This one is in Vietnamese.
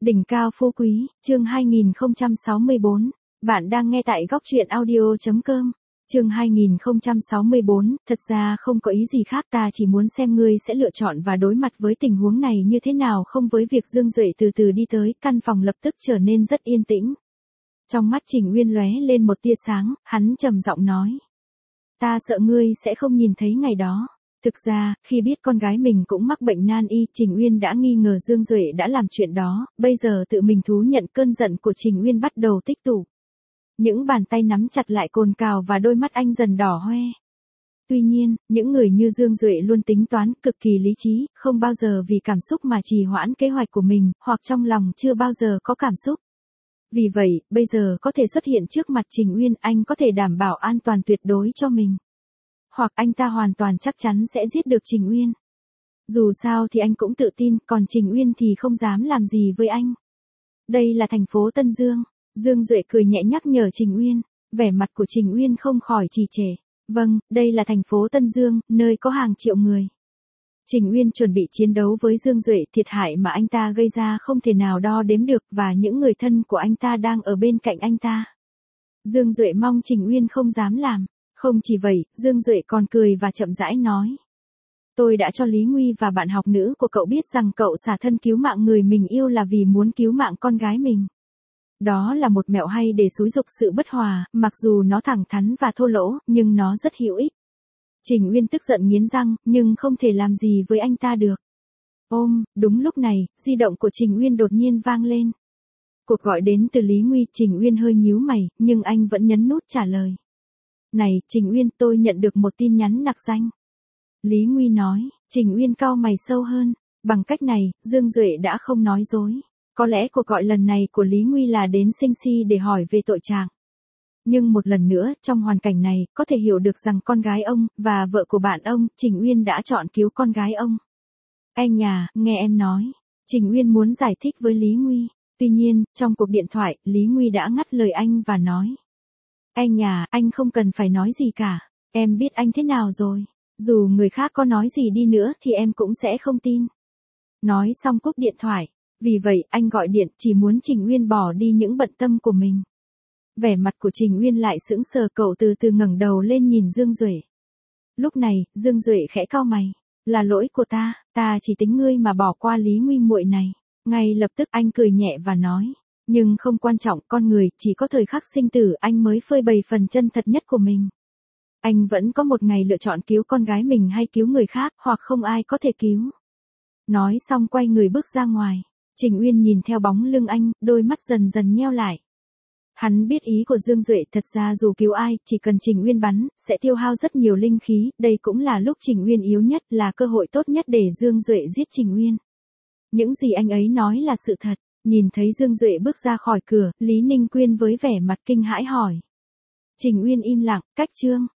Đỉnh cao phú quý, chương 2064. Bạn đang nghe tại góc truyện audio.com. Chương 2064, thật ra không có ý gì khác, ta chỉ muốn xem ngươi sẽ lựa chọn và đối mặt với tình huống này như thế nào. Không, với việc Dương Duệ từ từ đi tới, căn phòng lập tức trở nên rất yên tĩnh. Trong mắt Trình Uyên lóe lên một tia sáng, hắn trầm giọng nói. Ta sợ ngươi sẽ không nhìn thấy ngày đó. Thực ra, khi biết con gái mình cũng mắc bệnh nan y, Trình Uyên đã nghi ngờ Dương Duệ đã làm chuyện đó, bây giờ tự mình thú nhận cơn giận của Trình Uyên bắt đầu tích tụ. Những bàn tay nắm chặt lại cồn cào và đôi mắt anh dần đỏ hoe. Tuy nhiên, những người như Dương Duệ luôn tính toán, cực kỳ lý trí, không bao giờ vì cảm xúc mà trì hoãn kế hoạch của mình, hoặc trong lòng chưa bao giờ có cảm xúc. Vì vậy, bây giờ có thể xuất hiện trước mặt Trình Uyên, anh có thể đảm bảo an toàn tuyệt đối cho mình. Hoặc anh ta hoàn toàn chắc chắn sẽ giết được Trình Uyên. Dù sao thì anh cũng tự tin, còn Trình Uyên thì không dám làm gì với anh. Đây là thành phố Tân Dương. Dương Duệ cười nhẹ nhắc nhở Trình Uyên. Vẻ mặt của Trình Uyên không khỏi trì trệ. Vâng, đây là thành phố Tân Dương, nơi có hàng triệu người. Trình Uyên chuẩn bị chiến đấu với Dương Duệ, thiệt hại mà anh ta gây ra không thể nào đo đếm được, và những người thân của anh ta đang ở bên cạnh anh ta. Dương Duệ mong Trình Uyên không dám làm. Không chỉ vậy, Dương Duệ còn cười và chậm rãi nói. Tôi đã cho Lý Nguy và bạn học nữ của cậu biết rằng cậu xả thân cứu mạng người mình yêu là vì muốn cứu mạng con gái mình. Đó là một mẹo hay để xúi giục sự bất hòa, mặc dù nó thẳng thắn và thô lỗ, nhưng nó rất hữu ích. Trình Uyên tức giận nghiến răng, nhưng không thể làm gì với anh ta được. Đúng lúc này, di động của Trình Uyên đột nhiên vang lên. Cuộc gọi đến từ Lý Nguy, Trình Uyên hơi nhíu mày, nhưng anh vẫn nhấn nút trả lời. Này, Trình Uyên, tôi nhận được một tin nhắn nặc danh. Lý Nguy nói. Trình Uyên cau mày sâu hơn. Bằng cách này, Dương Duệ đã không nói dối. Có lẽ cuộc gọi lần này của Lý Nguy là đến Sinh Si để hỏi về tội trạng. Nhưng một lần nữa, trong hoàn cảnh này, có thể hiểu được rằng con gái ông, và vợ của bạn ông, Trình Uyên đã chọn cứu con gái ông. Anh nhà, nghe em nói. Trình Uyên muốn giải thích với Lý Nguy. Tuy nhiên, trong cuộc điện thoại, Lý Nguy đã ngắt lời anh và nói. Anh nhà, anh không cần phải nói gì cả. Em biết anh thế nào rồi. Dù người khác có nói gì đi nữa thì em cũng sẽ không tin. Nói xong cúp điện thoại. Vì vậy, anh gọi điện chỉ muốn Trình Uyên bỏ đi những bận tâm của mình. Vẻ mặt của Trình Uyên lại sững sờ, cậu từ từ ngẩng đầu lên nhìn Dương Duệ. Lúc này, Dương Duệ khẽ cau mày. Là lỗi của ta chỉ tính ngươi mà bỏ qua Lý Nguy muội này. Ngay lập tức anh cười nhẹ và nói. Nhưng không quan trọng, con người chỉ có thời khắc sinh tử anh mới phơi bày phần chân thật nhất của mình. Anh vẫn có một ngày lựa chọn cứu con gái mình hay cứu người khác, hoặc không ai có thể cứu. Nói xong quay người bước ra ngoài. Trình Uyên nhìn theo bóng lưng anh, đôi mắt dần dần nheo lại. Hắn biết ý của Dương Duệ, thật ra dù cứu ai, chỉ cần Trình Uyên bắn, sẽ tiêu hao rất nhiều linh khí, đây cũng là lúc Trình Uyên yếu nhất, là cơ hội tốt nhất để Dương Duệ giết Trình Uyên. Những gì anh ấy nói là sự thật. Nhìn thấy Dương Duệ bước ra khỏi cửa, Lý Ninh Quyên với vẻ mặt kinh hãi hỏi. Trình Uyên im lặng, cách chương.